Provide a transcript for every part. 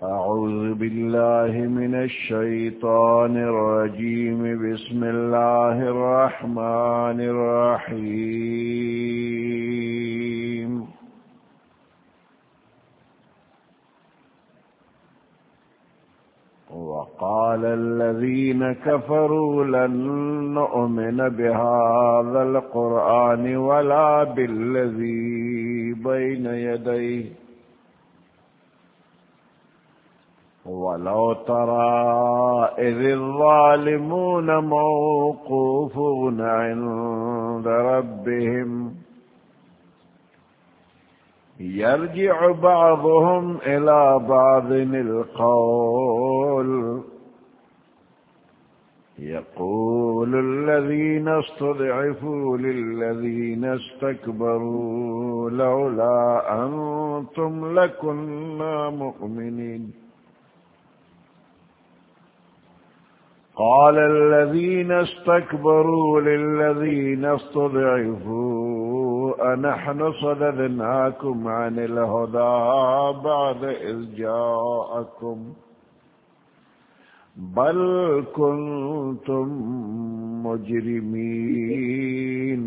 أعوذ بالله من الشيطان الرجيم بسم الله الرحمن الرحيم وقال الذين كفروا لن نؤمن بهذا القرآن ولا بالذي بين يديه ولو ترى إذ الظالمون موقوفون عند ربهم يرجع بعضهم إلى بعض القول يقول الذين استضعفوا للذين استكبروا لولا أنتم لكنا مؤمنين قال الذين استكبروا للذين استضعفوا أنحن صددناكم عن الهدى بعد إذ جاءكم بل كنتم مجرمين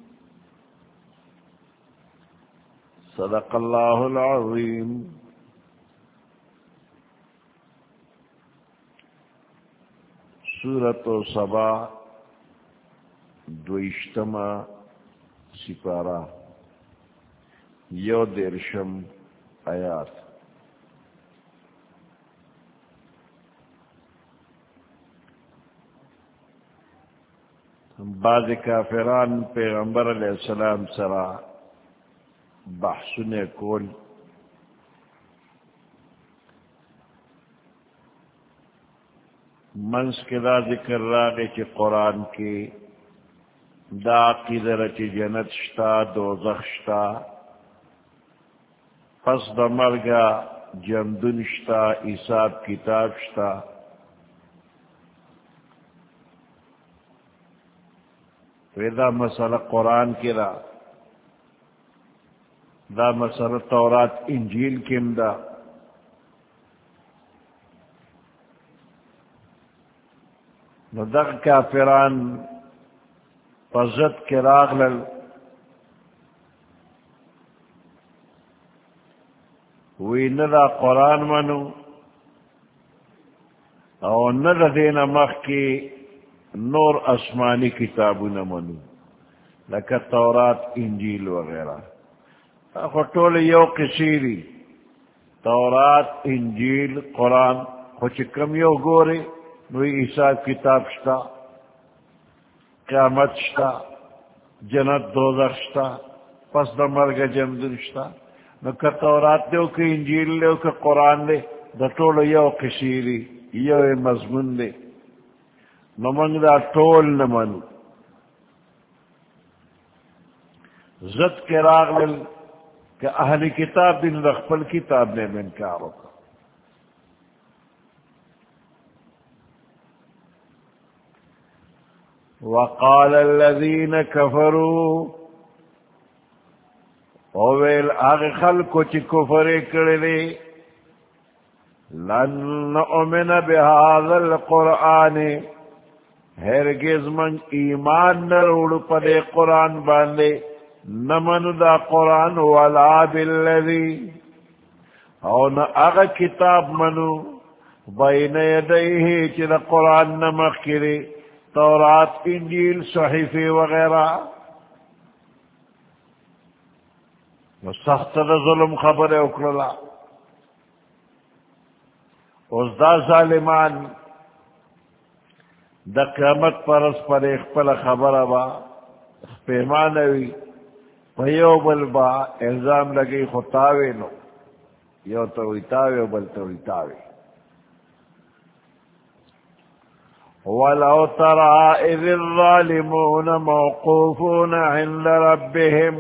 صدق الله العظيم. سورۃ سبا دویشتما سپارہ یو دیرشم آیات. بعض کافران پیغمبر علیہ السلام سرا بحثنے کول منس کے دا ذکر راگے چی قرآن کی دا عقیدہ چی جنت شتا دوزخ شتا پس دا مرگا جمدن شتا حساب کتاب شتا. دا مسئلہ قرآن کی را دا مسئلہ تورات انجیل کم دا ندق کافران پزت کے راغلل وی ندا قرآن منو او ندا دین مخ کی نور آسمانی کتابو نمنو لکہ تورات انجیل وغیرہ. اخو طول یو قصیری تورات انجیل قرآن خوچ کم یو گوری نوی حساب کتاب شتا قیامت شتا جنت دوزخ شتا پس دا مرگ جمدن شتا. نو که تورات دیو که انجیل دیو که قرآن دی دا طول یو قصیری یو مضمون دی. نو منگ دا طول نمنو زد کے راغلل کہ اہل کتاب دن رخپل کتاب نے منکارو کا. وقال الذين كفروا اویل آغی خلقو چی کفر کردی لن نؤمن بهذا القرآن ہرگز من ایمان نروڑ پدے قرآن باندے نمن دا قرآن ولا بالذی او نا اغا کتاب منو بین یدیہ چی دا قرآن نمخ کرے تورات انجیل صحیفے وغیرہ. سخت دا ظلم خبر اکرلا اس دا ظالمان دا قیامت پرس پر اخپل خبر با پیمانوی پیو بل با الزام لگی خطاوی نو یو تویتاوی و بل تویتاوی. وَلَوْ تَرَى إِذِ الظَّالِمُونَ مَوْقُوفُونَ عِنْدَ رَبِّهِمْ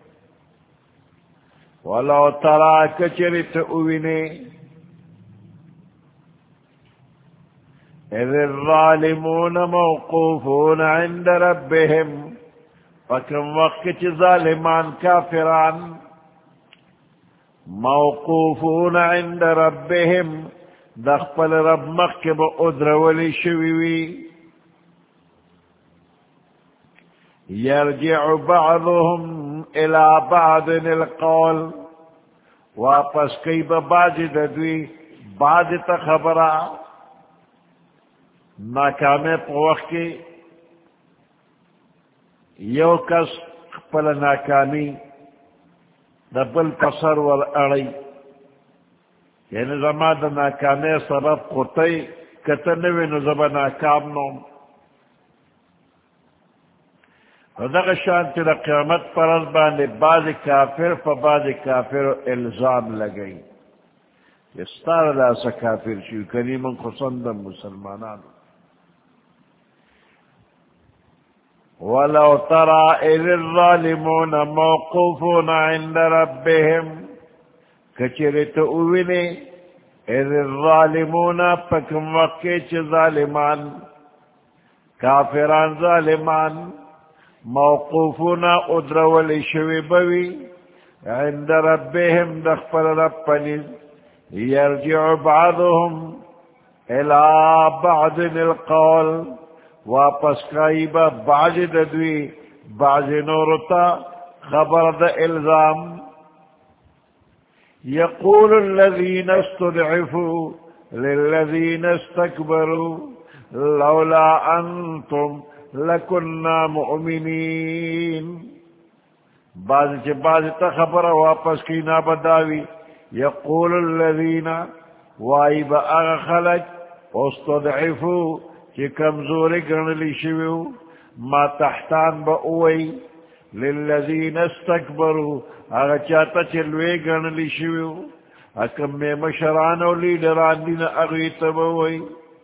وَلَوْ تَرَى كَچَرِتْ أُوِنِي إِذِ الظَّالِمُونَ مَوْقُوفُونَ عِنْدَ رَبِّهِمْ فَكَمْ وَقْتِ ظَالِمَانْ كَافِرَانْ موقوفون عند ربهم دخپل رب مخب ادرولی شویوی يرجع بعضهم الى بعض القول واپس کئی بعض دوی بعض تا خبرہ ناکامے پوخ کی یو کس پل ناکامی دبل پسر والاڑی یعنی زما دا ناکامے سبب قطعی کتنوی نزبا ناکام نوم ودغ شانتی دا قیامت پر از باندے بعض کافر پا بعض کافر الزام لگئی استار اللہ سا کافر شیو کریمن خصندم مسلمانان وَلَوْ تَرَى إِذِ الظَّالِمُونَ مَوْقُوفُونَ عِنْدَ رَبِّهِمْ کچرت اوینے اِذِ الظَّالِمُونَ پکم وقت ظالمان کافران ظالمان موقوفون ادرول شوی بوی عند ربهم دخفل رب پنیز یرجع بعضهم الى بعض القول واپس کائیبا بعض ددوی بعض نورتا خبر دا الزام يقول الذين استضعفوا للذين استكبروا لولا أنتم لكنا مؤمنين بعض تخبر واپس کی نابداوی یقول الذین وائب اغخلج استضعفو چی کمزوری گرنلی شویو ما تحتان با اوئی للذین استکبرو اغا چاہتا چلوے گرنلی شویو اکم میں مشرانو لیڈران دین اغیت با اوئی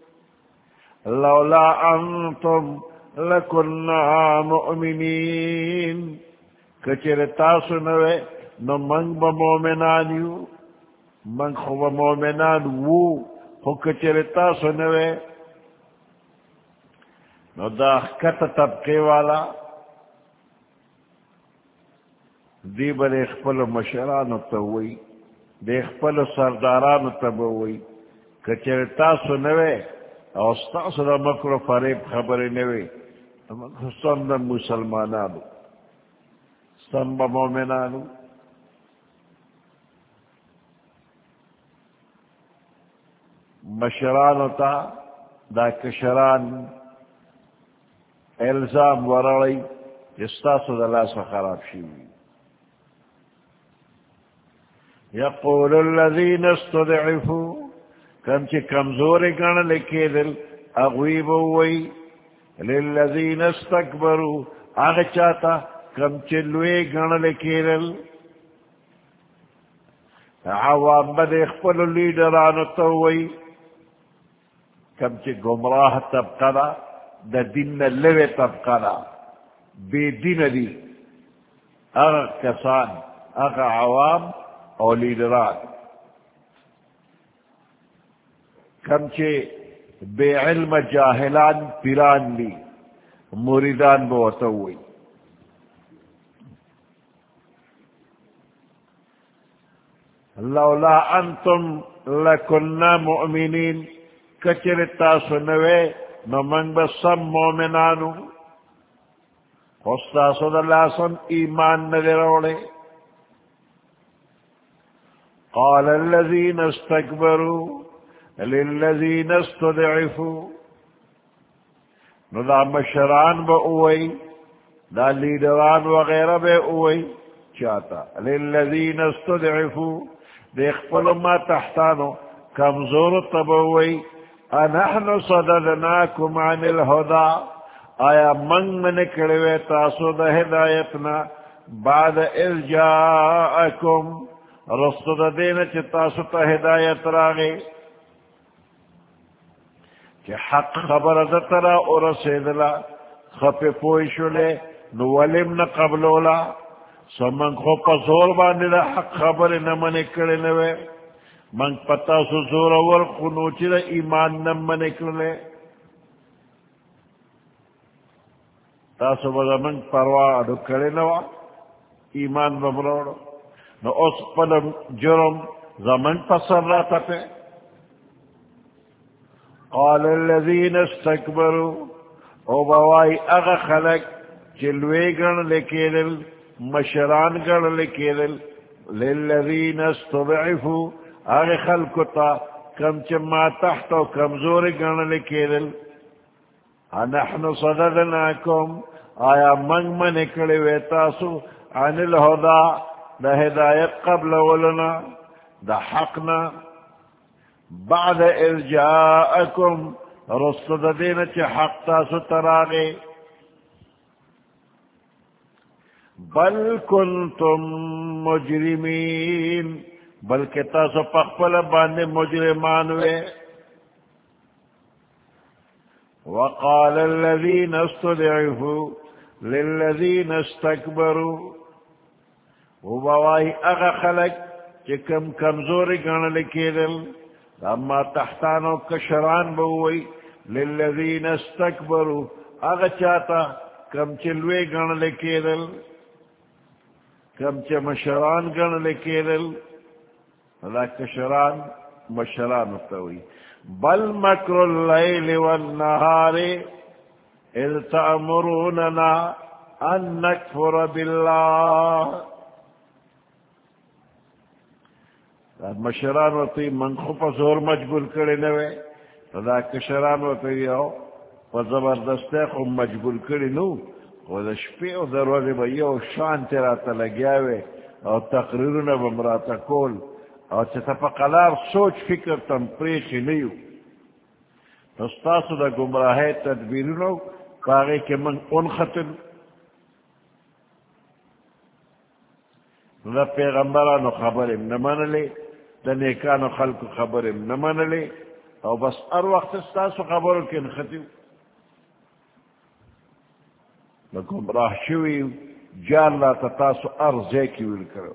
لولا انتم لکنا مؤمنین کچر تاسو نوے نو منگ با مومنانیو منگ خوب مومنان وو خو کچر تاسو نوے نو دا خط طبقے والا دی بل اخپل مشرانو تاوئی دی اخپل سردارانو تاوئی کچر تاسو نوے او ستاسو دا مکر و فریب خبری نوے سند مسلمانانو سند مومنانو مشرانو تا دا کشران الزام ورڑی استاسو دا لاسا خراب شیوی یقول الذین استضعفوا کم چی کمزوری گن لکی دل اغویبوی للذین استکبروا آغا چاہتا کم چلوی گن لکی دل عوام بد اخپل لیڈرانو تووی کم چی گمراہ طبقہ دا دا دین لوے طبقہ دا بے دین دی اغا کسان اغا عوام اور لیڈران کم چے بے علم جاہلان پیران لی مریدان بوتوئی لولا انتم لکننا مؤمنین کچر تاسو نوے نو من بسم مومنانو خستاسو دلہ سم ایمان ندروڑے قال الذين استكبروا للذين استضعفوا نو دا مشران با اوئی دا لیڈران وغیرہ بے اوئی چاہتا للذین استضعفوا دیکھ پلو ما تحتانو کمزور تب اوئی انحن صددناکم عن الہدا آیا منگ من کڑوے تاسو دا ہدایتنا بعد اذ جاءکم رسط دین چی تاسو تا ہدایت راگے کہ حق خبر دترا اور رسیدلا خپی پوشولے نولم نقبلولا سمنگ خو پسول باندی دا حق خبر نمانی کڑی نوے منگ پتا سو زور اور خنوچی دا ایمان نمانی کڑلے تاسو بدا منگ پروا اڈو کڑی نوا ایمان بمروڑو نو اس پل جرم زمن پسر رہتا پہ قال الذین استکبروا او بوائی اغا خلق چلوے گن لکیدل مشران گن لکیدل للذین استضعفوا اغا خلقتا کم چما تحت و کمزور گن لکیدل انحن صددناکم آیا من اکڑی ویتاسو عن الہدا دا ہدایت قبل ولنا دا حقنا بعد اذ جاءکم رسد دین چی حق تاسو تراغی بل کنتم مجرمین بلکہ تاسو پخپل باندے مجرمان وے وقال الذين استضعفوا للذين استكبروا وبوائی اغا خلق چکم کمزوری گن لکیدل اما تحتانو کشران بوئی للذین استکبروا اغا چاہتا کم چلوے گن لکیدل کم چ مشران گن لکیدل اللہ کشران مشران ہوئی بل مکر اللیل والنہار اذ تأمروننا ان نکفر باللہ مشران ہوتی منخو پا زور مجبور کرے نوے دا کشران ہوتی یو پا زبردستے خو مجبور کرے نو و دا شپی و دروازے با یو شان تیراتا لگیاوے او تقریرون بمراتا کول او چتا پا قلار سوچ فکر تم پریخی نیو نستاسو دا گمراہی تدبیرونو کاغی کے من ان خطن دا پیغمبرانو خبرم نمان لے دا نیکانو خلق خبرم نمان لے او بس ار وقت استاسو خبرو کن خطیو دا گمراہ شویو جان لا تتاسو ارزے کیول کرو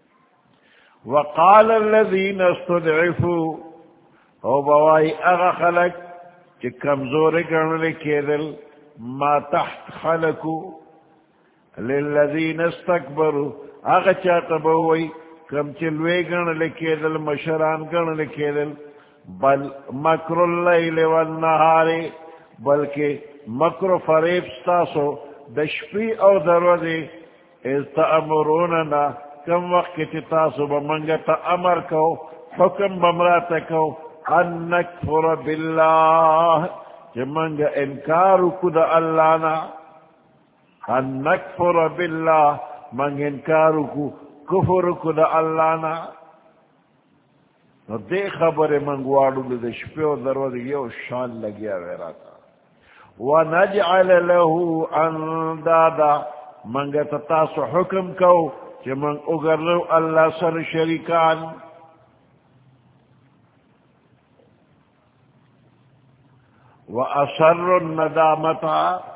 وقال الذين استضعفوا او بوائی اغا خلق چی کمزوری گرنلی کیدل ما تحت خلقو للذین استکبروا اغا چاہتا بوائی کم چلوے گرنلی کیدل مشران گرنلی کیدل بل مکر اللیل والنہاری بلکہ مکر فریب ستاسو دشپی او دروازی از تأمروننا کم وقت کی تاسو بمنگتا امر کو حکم بمراتا کو ان نکفر باللہ کہ منگا انکارو کدا اللہ نا ان نکفر باللہ منگ انکارو کو کفر کدا اللہ نا نو دے خبر منگوارو دے شپیو دروازی یو شان لگیا ویراتا ونجعل له اندادا منگتا تاسو حکم کو کہ من اگرلو اللہ سر شریکان وَأَسَرُّ النَّدَامَةَ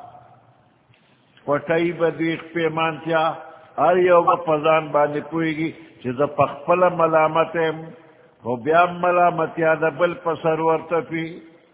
پٹائی بدیخ پیمانتیا ہر یو با پزان باندے پوئی گی چیزا پخپل ملامتیم و بیام ملامتیا دا بل پسر ورطفی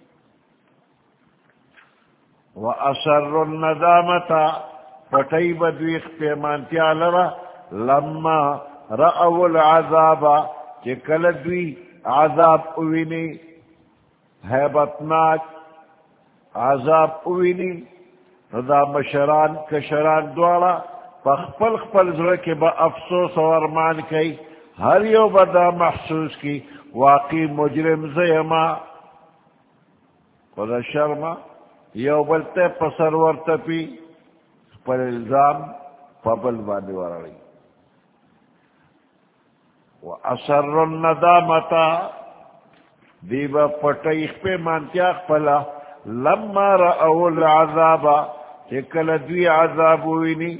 وَأَسَرُّ النَّدَامَةَ پٹائی بدیخ پیمانتیا لرا لما رأو العذاب چکل دوی عذاب اوینی حیبتناک عذاب اوینی دا مشران کشران دوارا پخپل خپل زرکی با افسوس و ارمان کی ہر یو بدا محسوس کی واقعی مجرم زیما خدا شرما یو بلتے پسر ورطپی پر الزام پبل باندی ورائی وَأَسَرُّ النَّدَامَةَ دیبا پٹیخ پہ مانتیاخ پلا لما رأو العذاب چکل دوی عذاب وینی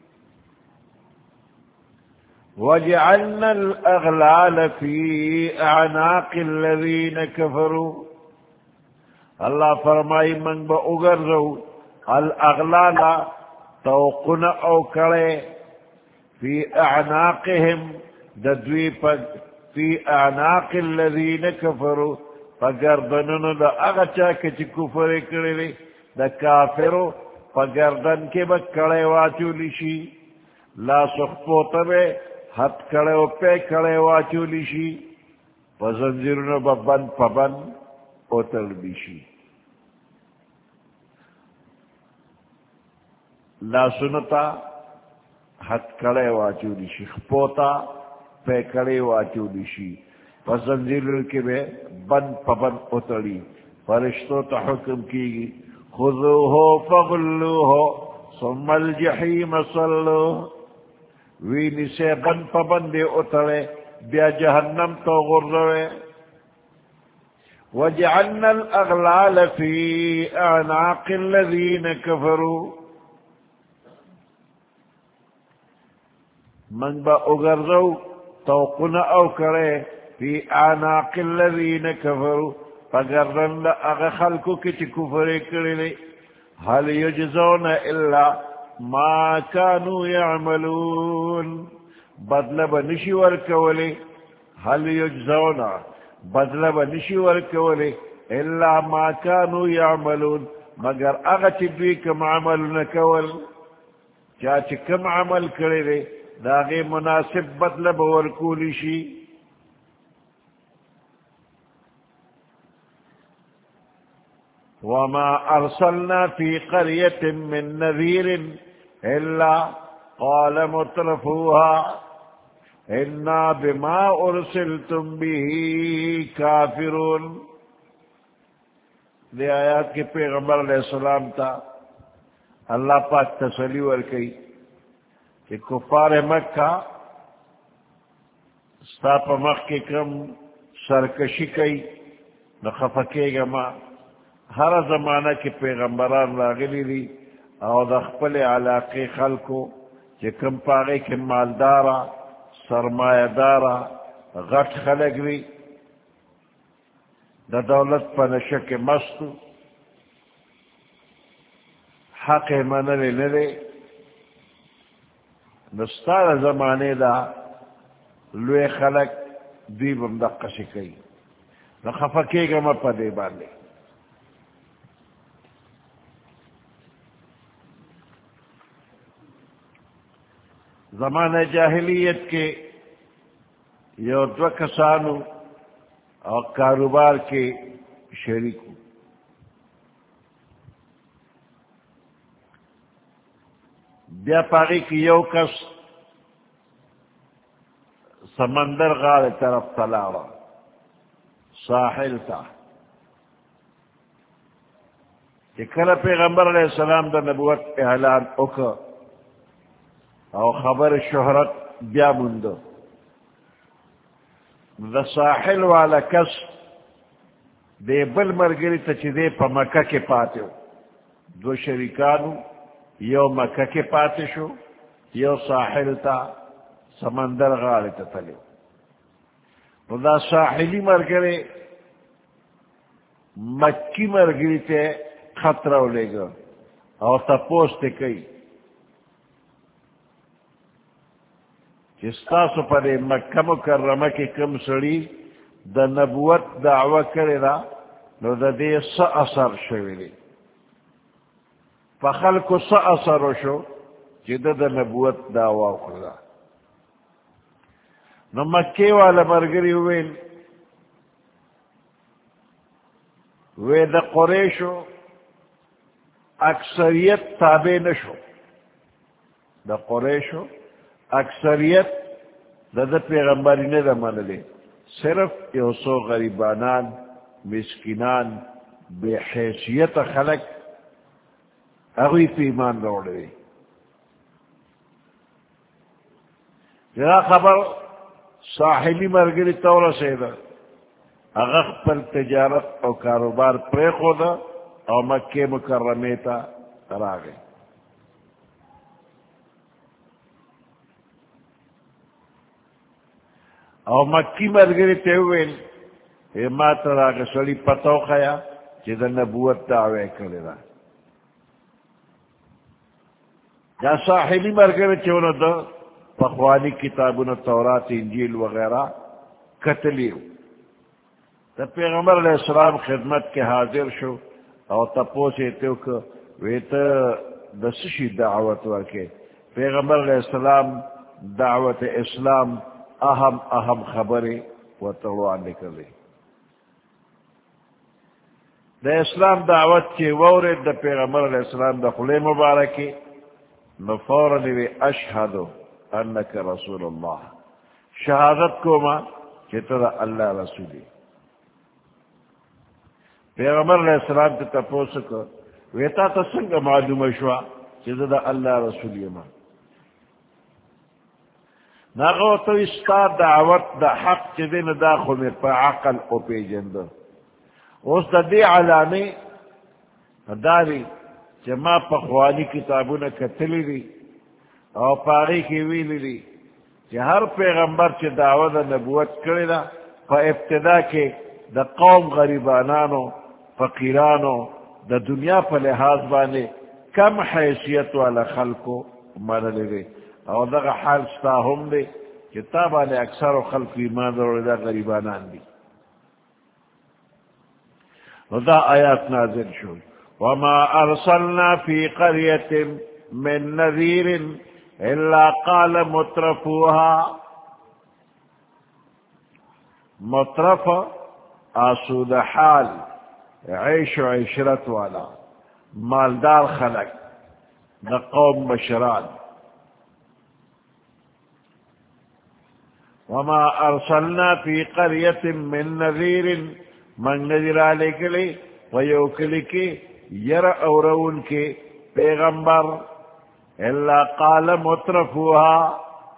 وَجَعَلْنَا الْأَغْلَالَ فِي أَعْنَاقِ الَّذِينَ كَفَرُوا اللہ فرمائی من با اگرزو الاغلال توقن او کڑے فی اعناقهم ددوی پا فی اعناق الذین کفروا پا گردنن دا اغچا کچی کفر کرلی دا کافرو پا گردن کے با کڑے واچو لشی لا سخپوتا بے حد کڑے و پے کڑے واچولی شی پزنزیرونو ببند پبند اوتل بیشی لا سنتا حد کڑے واچولی شی خپوتا پے کڑے واچولی شی پزنزیرونو کے بے بند پبند اوتلی فرشتو تا حکم کی گی خذوہو فغلوہو ثم الجحیم صلوہ وینی سے بند پبندے اترے بیا جہنم تو غروے وجعلنا الاغلال فی اعناق الذین کفروا من با اگرزو توقن او کرے فی اعناق الذین کفروا فگرن اغ خلقو کچھ کفر کرلے هل یجزون الا ما كانوا يعملون بدل بنشي ورکولی هل يجزون بدل بنشي ورکولی الا ما كانوا يعملون مگر اغا چی کم عمل نکول چاچ کم عمل کرے داغی مناسب بدل بورکولی شی وما ارسلنا في قرية من نذير إلا قال مترفوها إنا بما أرسلتم به كافرون دی آیات کے پیغمبر علیہ السلام تا اللہ پاک تسلی ورکی کہ کفار مکہ ستا پا مخ کے کم سرکشی کئی نخفکے گا ما ہر زمانہ کے پیغمبران راغلی دی او دا خپل علاقے خلقو چی کم پاگے کے مالدارا سرمایہ دارا غٹ خلق دی دا دولت پا نشک مستو حق منلی ندے نستار زمانے دا لوے خلق دی بمدق شکی نخفکے گا ما پا دے باندے زمانہ جاہلیت کے یو دو کسانو اور کاروبار کے شریکو بیا پاگی کی یو کس سمندر غار طرف تلاوا ساحل تا کہ کل پیغمبر علیہ السلام دا نبوت اعلان اکر او خبر شہرت بیا مندو دا ساحل والا کس دے بل مرگری تا چی دے پا مکہ کے پاتے دو شریکانو یو مکہ کے پاتے شو یو ساحل تا سمندر غار تا تلیو دا ساحلی مرگری مکی مرگری تے خطرہ لے گا اور تا پوستے کئی جستاسو پر مکہ مکرمہ کی کم سڑی دا نبوت دعوی کرے دا نو دا دے سا اثر شویلی فخلقو سا اثر شو چی دا نبوت دعوی کرے نو مکے والا مرگری وے دا قریشو اکثریت تابع نشو دا قریشو اکثریت دا پیغمبری نے دا من لے صرف یو سو غریبانان مسکنان بے حیثیت خلق اگوی پی ایمان روڑ دے جنا خبر ساحلی مرگری طور سے دا اغخ پر تجارت او کاروبار پریخو دا او مکہ مکرمی تا را گئی او مکی مرگری تیوین اے ما تراغ سڑی پتو خیا چی دا نبوت دعوے کرے دا یا ساحلی مرگری چونو دا پخوانی کتابون تورات انجیل وغیرہ کتلیو تا پیغمبر علیہ السلام خدمت کے حاضر شو او تپوسے تیو کہ ویتا دسشی دعوت ورکے پیغمبر علیہ السلام دعوت اسلام اہم خبریں و تروان نکلے دا اسلام دعوت کی وورد دا پیغمبر علیہ السلام دا خلے مبارکی نفورا نوی اشہدو انک رسول اللہ شہادت کو ما چیتا دا اللہ رسولی پیغمبر علیہ السلام تی تپوسکو ویتا تا سنگ معلوم شوا چیتا دا اللہ رسولی ما ناغو تو استا دعوت دا حق چیدین دا خمی پا عقل او پی جندو اس دا دی علامی داری چی ما پخوانی کتابونا کتلی دی او پاغی کی ویلی دی چی ہر پیغمبر چی دعوت نبوت کری دا پا ابتدا کے دا قوم غریبانانو فقیرانو دا دنیا پا لحاظ بانے کم حیثیت والا خلقو مانلی دی او دا حال ستا ہم دی چی تا بانے اکثر و خلق ایمان دا غریبانان دی وذا آیات نازل شو وما ارسلنا في قرية من نذير الا قال مترفوها مترف آسود حال عيش عشرت والا مالدار خلق دا قوم بشران وما ارسلنا في قرية من نذير من نذیر آلے کلی ویو کلی کی یر اورون کے پیغمبر اللہ قال مترفوها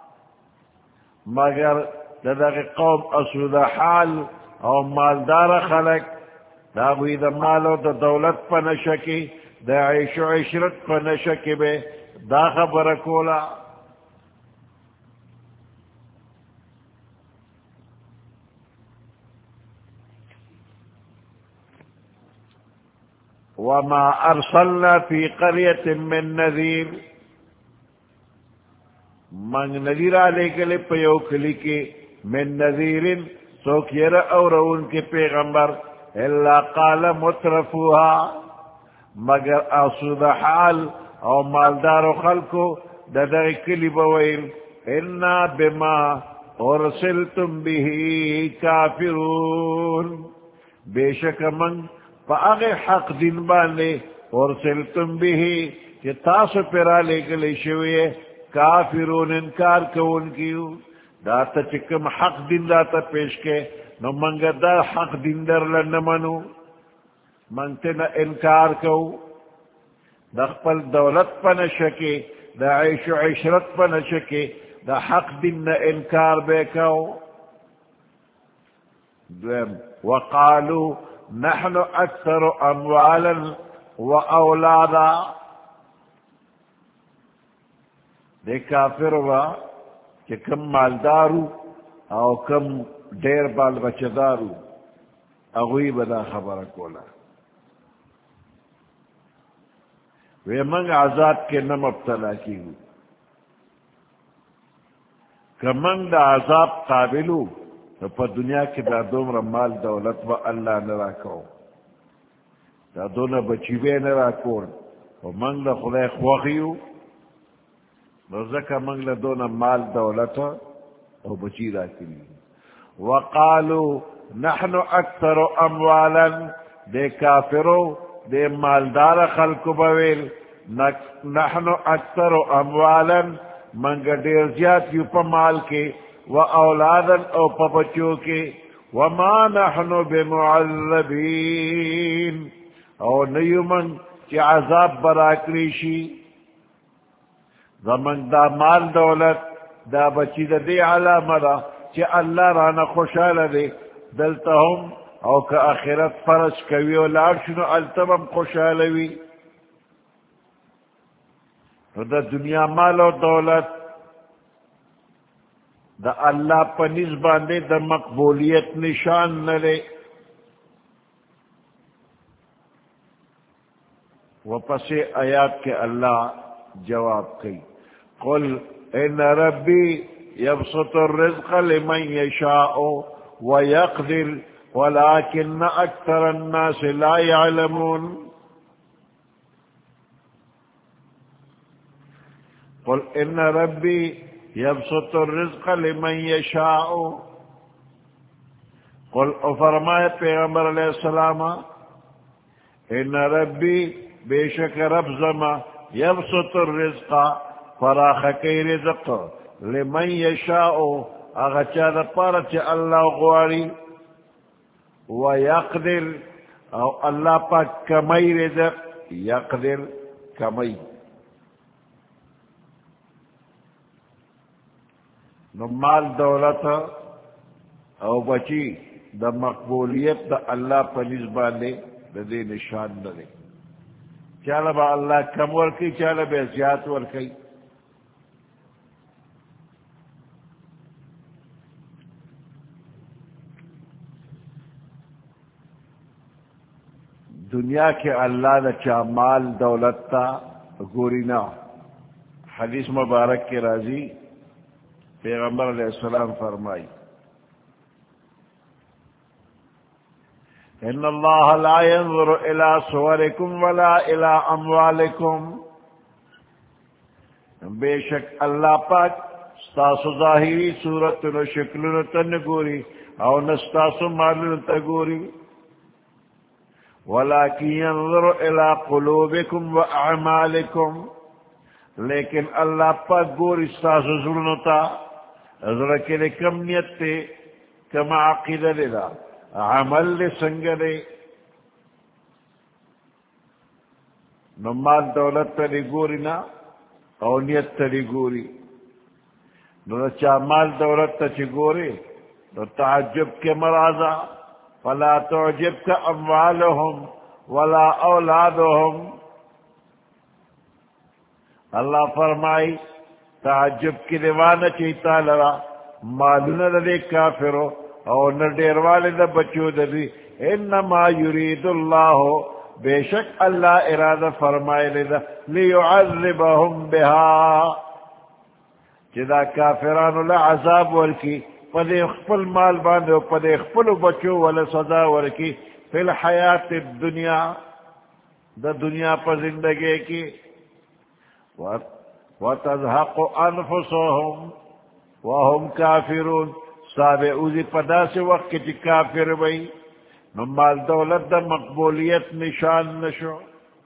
مگر داغ قوم اسود حال او مالدار خلق دا بوی دا مالو دا دولت پا نشکی دا عیش و عشرت پا نشکی بے دا خبر کولا وما ارسلنا في قرية من نذير من نذیر آلے گلے پیو کلی کے من نذیر سوک یر اورون کے پیغمبر الا قال مترفوها مگر آسود حال او مالدار خلقو ددر کلی بویل انا بما ارسلتم به کافرون بے شک من فاغی حق دن بانے ارسلتم به کہ تاسو پیرا لے گلے شوئے کافرون انکار کون کیو داتا چکم حق دن داتا پیش کے نو منگا دا حق دن در لنمنو منگتنا انکار کو دا خپل دولت پا نشکے دا عیش و عشرت پا نشکے دا حق دن انکار بے کو دویم وقالو نحن اکثر اموالا و اولادا دے کافر وا کہ کم مالدارو او کم دیر بال بچدارو اغوی بدا خبر کولا وی منگ عذاب کے نم ابتلا کی ہو کہ منگ دا عذاب قابلو تو پا دنیا کی دا دومر مال دولت و اللہ نرا کو دا دونا بچیوے نرا کون و منگ دا خدای خواخیو نوزکا منگ دا دونا مال دولت و بچی را کلی وقالو نحن اکثر اموالا دے کافرو دے مالدار خلق بویل نحن اکثر اموالا منگ دیر زیاد یو پا مال کے و اولادا او پا بچوں کے وما نحن بمعذبین او نیو من چی عذاب براکریشی زمن دا مال دولت دا بچی دا دی علامہ دا چی اللہ رانا خوشحال دے دلتا ہم او کا آخرت فرش کوی و لارشنو التبم خوشحالوی دا دنیا مال و دولت دا اللہ پا نزبان دے دا مقبولیت نشان نلے و پس آیات کے اللہ جواب کی قل ان ربی یبسط الرزق لمن یشاء ویقدر ولكن اکثر الناس لا يعلمون قل ان ربی یبسط الرزق لمن یشاء قل فرمائے پیغمبر علیہ السلام ان ربی بے شک رب زما یبسط الرزق فراخ کی رزق لمن یشاء اغچا دا پارچ اللہ غواری ویقدر او اللہ پاک کمی رزق یقدر کمی نو مال دولت او بچی دا مقبولیت دا اللہ پر نسبانے دا دے نشان دے چالا با اللہ کم ورکی چالا با زیاد ورکی دنیا کے اللہ دا چا مال دولت تا گورینا حدیث مبارک کے راضی پیغمبر علیہ السلام فرمائی ان اللہ لا ينظر الى صورکم ولا الى اموالکم بے شک اللہ پاک ستاسو ظاہری صورت و شکل تنگوری او نستاسو مالن تگوری ولكن ينظر الى قلوبكم واعمالكم لیکن اللہ پاک گوری ستاسو ظلنتا ذرکر کم نیت تے کم عقیدہ لیلا عمل لے سنگ لے نمال دولت تلی گوری نا او نیت تلی گوری نو چا مال دولت تلی گوری نو تعجب کے مرازا فلا تعجبک اموالهم ولا اولادهم اللہ فرمائی تعجب کی دیوانا چیتا لرا مالونا لدے کافرو او نردیر والد بچو دی انما یرید اللہ بے شک اللہ ارادہ فرمائی لدہ لیعذبهم بها جدا کافرانو لعذاب ورکی پدے اخفل مال باندے پدے اخفل بچو والا صدا ورکی فی الحیات الدنیا دا دنیا پر زندگی کی وَتَذْهَقُ أَنفُسُهُمْ وَهُمْ كَافِرُونَ صاحب اوزی پدا سے وقت کی کافر بھئی نمال دولت دا مقبولیت نشان نشو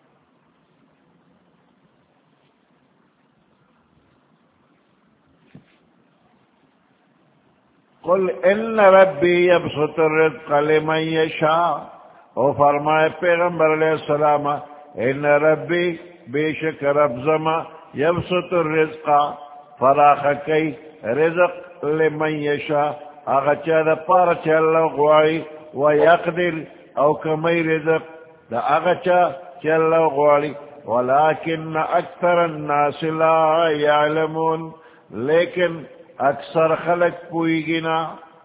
قل ان ربی یبسط الرزق لمن یشاء او فرمائے پیغمبر علیہ السلام ان ربی بے شک رب زما یبسط الرزق فراخ کی رزق لمن یشاء اغچا دا پارچ اللہ غواری ویقدر او کمی رزق دا اغچا چلا غواری ولكن اکثر الناس لا يعلمون لیکن اکثر خلق پوئی گنا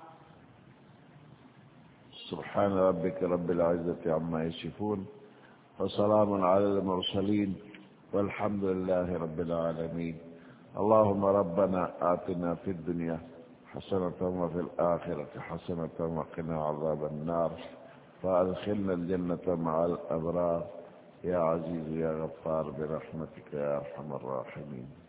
سبحان ربك رب العزة عما يصفون وسلام على المرسلين والحمد لله رب العالمين اللهم ربنا آتنا في الدنيا حسنة وفي الآخرة حسنة وقنا عذاب النار فأدخلنا الجنة مع الأبرار يا عزيز يا غفار برحمتك يا أرحم الراحمين